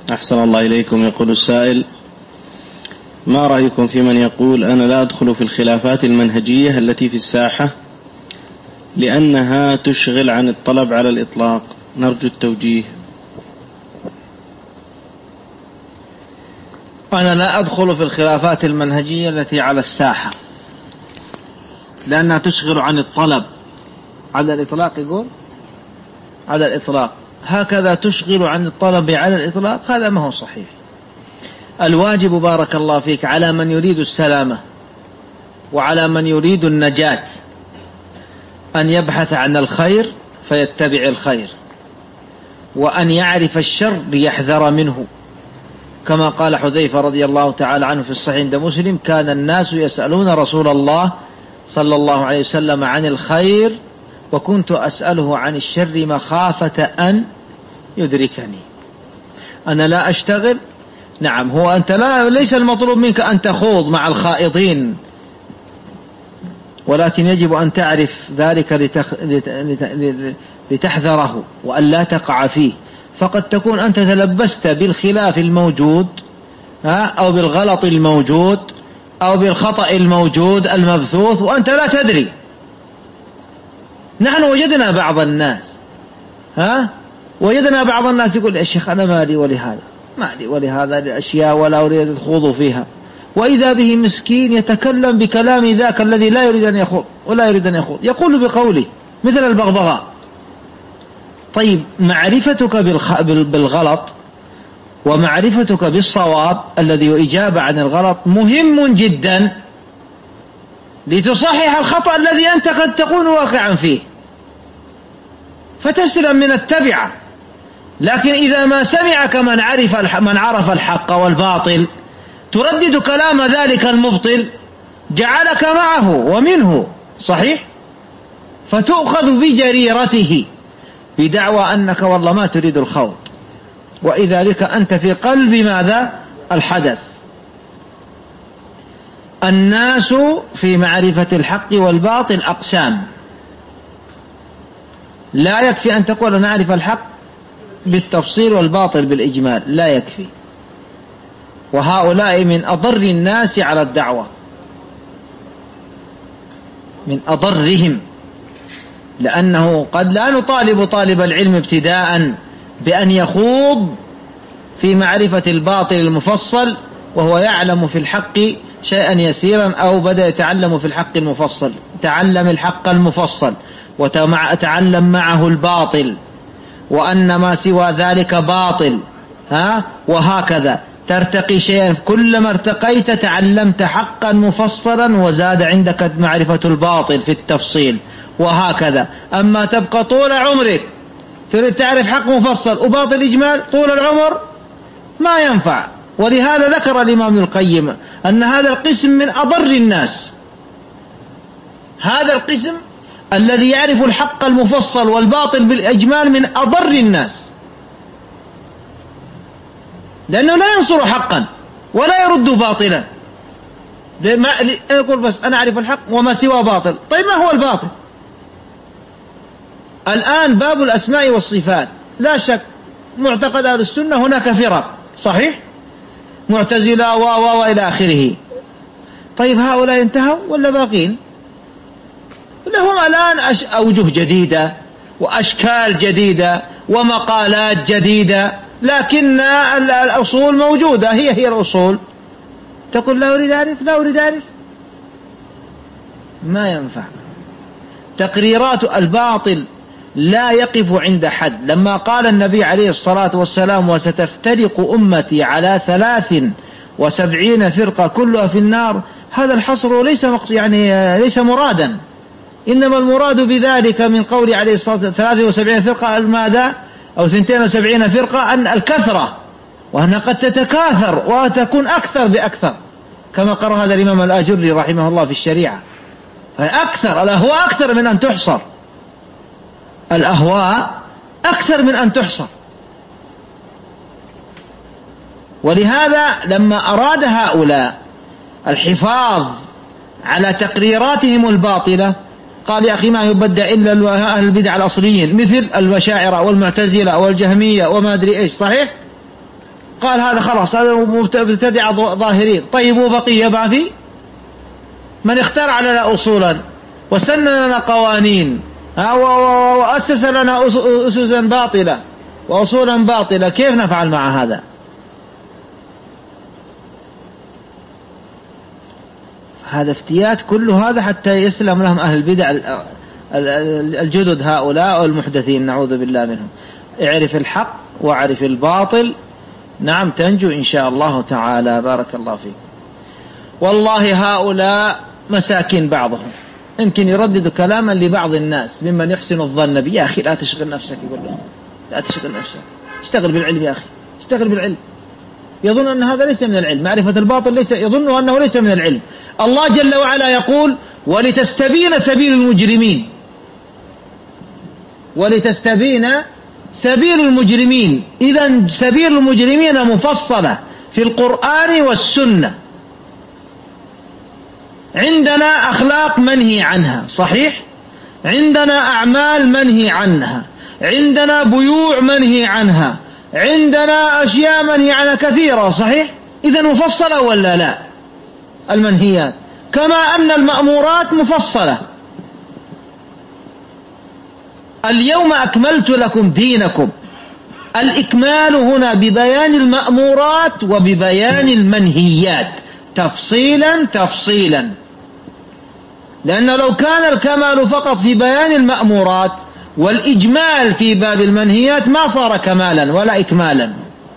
أحسن الله إليكم. يقول السائل: ما رأيكم في من يقول أنا لا أدخل في الخلافات المنهجية التي في الساحة لأنها تشغل عن الطلب على الإطلاق؟ نرجو التوجيه. أنا لا أدخل في الخلافات المنهجية التي على الساحة لأنها تشغل عن الطلب على الإطلاق. يقول على الإطلاق هكذا تشغل عن الطلب على الإطلاق، هذا ما هو صحيح. الواجب بارك الله فيك على من يريد السلامة وعلى من يريد النجاة أن يبحث عن الخير فيتبع الخير، وأن يعرف الشر ليحذر منه، كما قال حذيفة رضي الله تعالى عنه في الصحيح عند مسلم: كان الناس يسألون رسول الله صلى الله عليه وسلم عن الخير وكنت أسأله عن الشر مخافة أن يدركني. أنا لا أشتغل. نعم، هو أنت ليس المطلوب منك أن تخوض مع الخائضين، ولكن يجب أن تعرف ذلك لتحذره وأن لا تقع فيه. فقد تكون أنت تلبست بالخلاف الموجود أو بالغلط الموجود أو بالخطأ الموجود المبثوث وأنت لا تدري. نحن وجدنا بعض الناس يقول: يا شيخ أنا مالي ولهذا الأشياء ولا أريد أن أخوض فيها، وإذا به مسكين يتكلم بكلام ذاك الذي لا يريد أن يخوض ولا يريد أن يخوض، يقول بقوله مثل البغبغاء. طيب، معرفتك بالغلط ومعرفتك بالصواب الذي إجابة عن الغلط مهم جدا لتصحح الخطأ الذي أنت قد تكون واقعا فيه فتسلم من التبعة. لكن إذا ما سمعك من عرف الحق والباطل تردد كلام ذلك المبطل جعلك معه ومنه، صحيح؟ فتؤخذ بجريرته بدعوى أنك والله ما تريد الخوض، وإذا بك أنت في قلب ماذا؟ الحدث. الناس في معرفة الحق والباطل أقسام، لا يكفي أن تقول أنا أعرف الحق بالتفصيل والباطل بالإجمال، لا يكفي. وهؤلاء من أضر الناس على الدعوة، من أضرهم، لأنه قد لا نطالب طالب العلم ابتداء بأن يخوض في معرفة الباطل المفصل وهو يعلم في الحق شيئا يسيرا، أو بدأ يتعلم في الحق المفصل. تعلم الحق المفصل وتعلم معه الباطل، وأن ما سوى ذلك باطل، وهكذا ترتقي شيئا. كلما ارتقيت تعلمت حقا مفصلا وزاد عندك معرفة الباطل في التفصيل، وهكذا. أما تبقى طول عمرك تريد تعرف حق مفصل وباطل إجمال طول العمر ما ينفع. ولهذا ذكر الإمام ابن القيم أن هذا القسم من أضر الناس، هذا القسم الذي يعرف الحق المفصل والباطل بالإجمال من أضر الناس، لأنه لا ينصر حقا ولا يرد باطلا. يقول بس أنا أعرف الحق وما سوى باطل. طيب، ما هو الباطل؟ الآن باب الأسماء والصفات، لا شك معتقد أهل السنة هناك فرق، صحيح؟ معتزلة وإلى آخره. طيب، هؤلاء انتهوا ولا باقين؟ لهم الآن أوجه جديدة وأشكال جديدة ومقالات جديدة، لكن الأصول موجودة، هي الأصول. تقول لا أريد أعرف، ما ينفع. تقريرات الباطل لا يقف عند حد. لما قال النبي عليه الصلاة والسلام: وستفترق أمتي على 73 فرقة كلها في النار، هذا الحصر ليس مرادا، إنما المراد بذلك من قول عليه الصلاة والسلام 73 فرقة ماذا؟ أو 72 فرقة، أن الكثرة، وأنها قد تتكاثر وتكون أكثر بأكثر، كما قرأ هذا الإمام الآجري رحمه الله في الشريعة. الأهواء أكثر من أن تحصر، الأهواء أكثر من أن تحصر. ولهذا لما أراد هؤلاء الحفاظ على تقريراتهم الباطلة قال: يا أخي ما يبدع إلا أهل البدع الأصليين، مثل الأشاعرة والمعتزلة والجهمية وما أدري إيش، صحيح؟ قال هذا خلاص هذا مبتدع ظاهرين. طيب وبقية ما في؟ من اخترع لنا أصولا وسن لنا قوانين وأسس لنا أسسا باطلة وأصولا باطلة، كيف نفعل مع هذا؟ هذا افتيات كل هذا حتى يسلم لهم أهل البدع الجدد هؤلاء والمحدثين، نعوذ بالله منهم. اعرف الحق واعرف الباطل، نعم تنجو إن شاء الله تعالى. بارك الله فيك. والله هؤلاء مساكين بعضهم، يمكن يردد كلاما لبعض الناس ممن يحسن الظن به. يا أخي لا تشغل نفسك، يقول له لا تشغل نفسك، اشتغل بالعلم يا أخي، اشتغل بالعلم. يظن أن هذا ليس من العلم، معرفة الباطل ليس، يظن أنه ليس من العلم. الله جل وعلا يقول ولتستبين سبيل المجرمين، ولتستبين سبيل المجرمين. إذن سبيل المجرمين مفصلة في القرآن والسنة. عندنا أخلاق منهي عنها صحيح، عندنا أعمال منهي عنها، عندنا بيوع منهي عنها، عندنا أشياء منهي عنها كثيرة صحيح. إذن مفصلة ولا لا المنهيات؟ كما أن المأمورات مفصلة. اليوم أكملت لكم دينكم. الإكمال هنا ببيان المأمورات وببيان المنهيات تفصيلا تفصيلا، لأن لو كان الكمال فقط في بيان المأمورات والإجمال في باب المنهيات ما صار كمالا ولا إكمالا.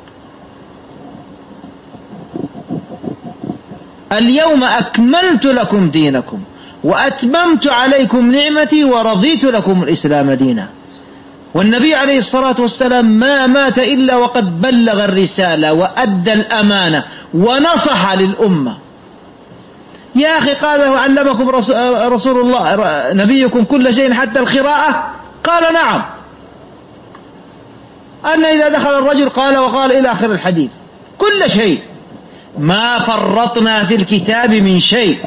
اليوم أكملت لكم دينكم وأتممت عليكم نعمتي ورضيت لكم الإسلام دينا. والنبي عليه الصلاة والسلام ما مات إلا وقد بلغ الرسالة وأدى الأمانة ونصح للأمة. يا أخي قال علمكم رسول الله نبيكم كل شيء حتى القراءة؟ قال نعم. أن إذا دخل الرجل قال وقال إلى آخر الحديث، كل شيء، ما فرطنا في الكتاب من شيء.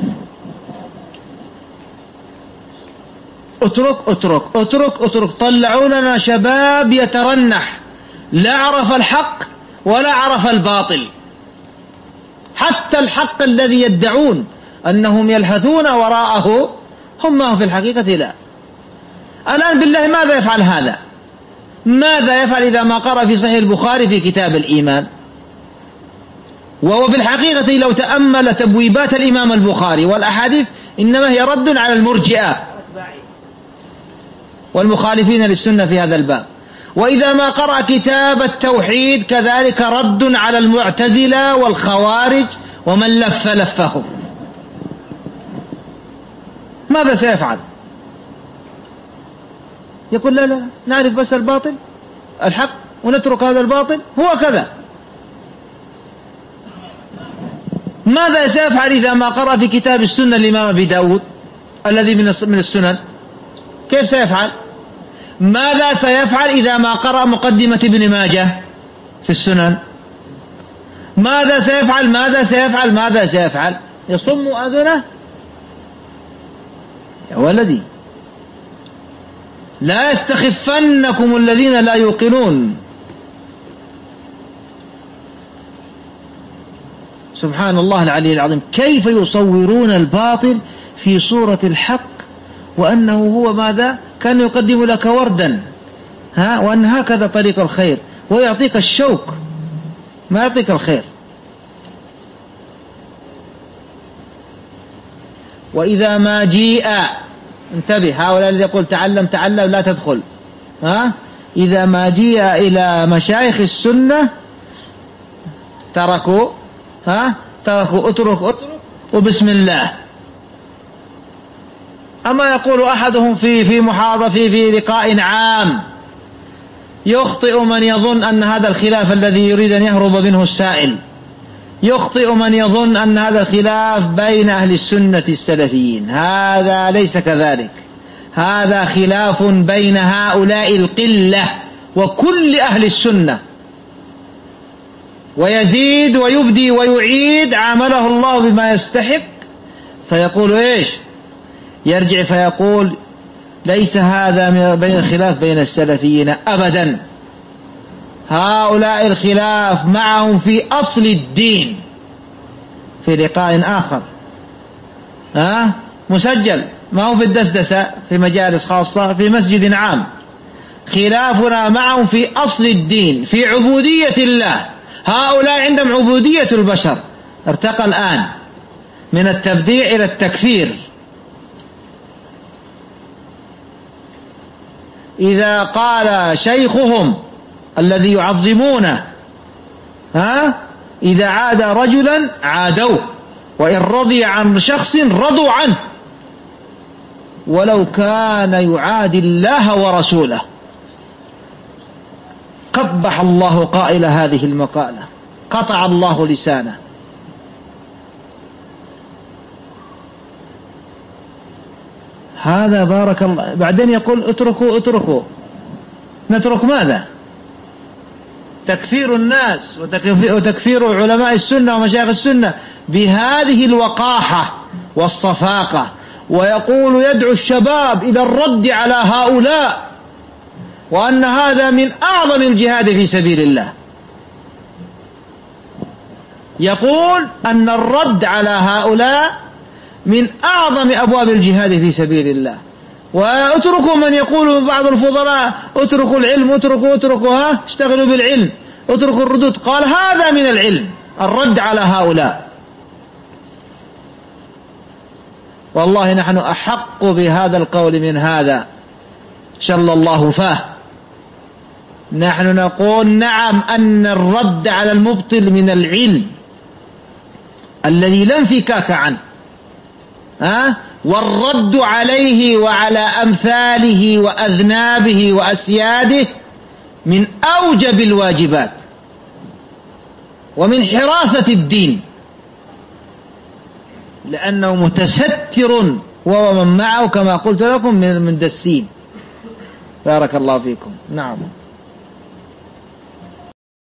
اترك اترك اترك اترك. طلعوا لنا شباب يترنح لا عرف الحق ولا عرف الباطل، حتى الحق الذي يدعون أنهم يلهثون وراءه هم في الحقيقة لا. الآن بالله ماذا يفعل هذا؟ ماذا يفعل إذا ما قرأ في صحيح البخاري في كتاب الإيمان؟ وهو في الحقيقة لو تأمل تبويبات الإمام البخاري والأحاديث إنما هي رد على المرجئة والمخالفين للسنة في هذا الباب. وإذا ما قرأ كتاب التوحيد كذلك رد على المعتزلة والخوارج ومن لف لفهم. ماذا سيفعل؟ يقول لا لا نعرف بس الباطل الحق ونترك هذا الباطل، هو كذا. ماذا سيفعل إذا ما قرأ في كتاب السنة الإمام أبي داود الذي من السنن؟ كيف سيفعل؟ ماذا سيفعل إذا ما قرأ مقدمة ابن ماجه في السنن؟ ماذا سيفعل؟ ماذا سيفعل؟ ماذا سيفعل؟ يصم أذنه؟ يا ولدي لا يستخفنكم الذين لا يوقنون. سبحان الله العلي العظيم، كيف يصورون الباطل في صورة الحق وأنه هو ماذا؟ كان يقدم لك وردا وأن هكذا طريق الخير، ويعطيك الشوك ما يعطيك الخير. وإذا ما جيء، انتبه، هؤلاء الذي يقول تعلم تعلم لا تدخل، إذا ما جيء إلى مشايخ السنة تركوا اترك وبسم الله. أما يقول أحدهم في محاضرة في لقاء عام، يخطئ من يظن أن هذا الخلاف الذي يريد أن يهرب منه السائل، يخطئ من يظن أن هذا الخلاف بين أهل السنة السلفيين. هذا ليس كذلك، هذا خلاف بين هؤلاء القلة وكل أهل السنة. ويزيد ويبدي ويعيد عامله الله بما يستحق، فيقول إيش؟ يرجع فيقول ليس هذا بين الخلاف بين السلفيين أبدا، هؤلاء الخلاف معهم في أصل الدين. في لقاء آخر مسجل، ما هو في الدسدسة في مجالس خاصة في مسجد عام، خلافنا معهم في أصل الدين، في عبودية الله. هؤلاء عندهم عبودية البشر، ارتقى الآن من التبديع إلى التكفير. إذا قال شيخهم الذي يعظمونه إذا عاد رجلا عادوه، وإن رضي عن شخص رضوا عنه، ولو كان يعادي الله ورسوله. قبح الله قائل هذه المقالة، قطع الله لسانه. هذا بارك الله. بعدين يقول اتركوا. نترك ماذا؟ تكفير الناس وتكفير علماء السنة ومشايخ السنة بهذه الوقاحة والصفاقة، ويقول يدعو الشباب إلى الرد على هؤلاء، وأن هذا من أعظم الجهاد في سبيل الله. يقول أن الرد على هؤلاء من أعظم أبواب الجهاد في سبيل الله. واتركوا من يقول بعض الفضلاء اتركوا العلم، اتركوا اشتغلوا بالعلم، اتركوا الردود. قال هذا من العلم، الرد على هؤلاء. والله نحن أحق بهذا القول من هذا، شل الله فاه. نحن نقول نعم أن الرد على المبطل من العلم الذي لا انفكاك عنه، والرد عليه وعلى أمثاله وأذنابه وأسياده من أوجب الواجبات ومن حراسة الدين، لأنه متستر ومن معه كما قلت لكم من دسين. بارك الله فيكم. نعم.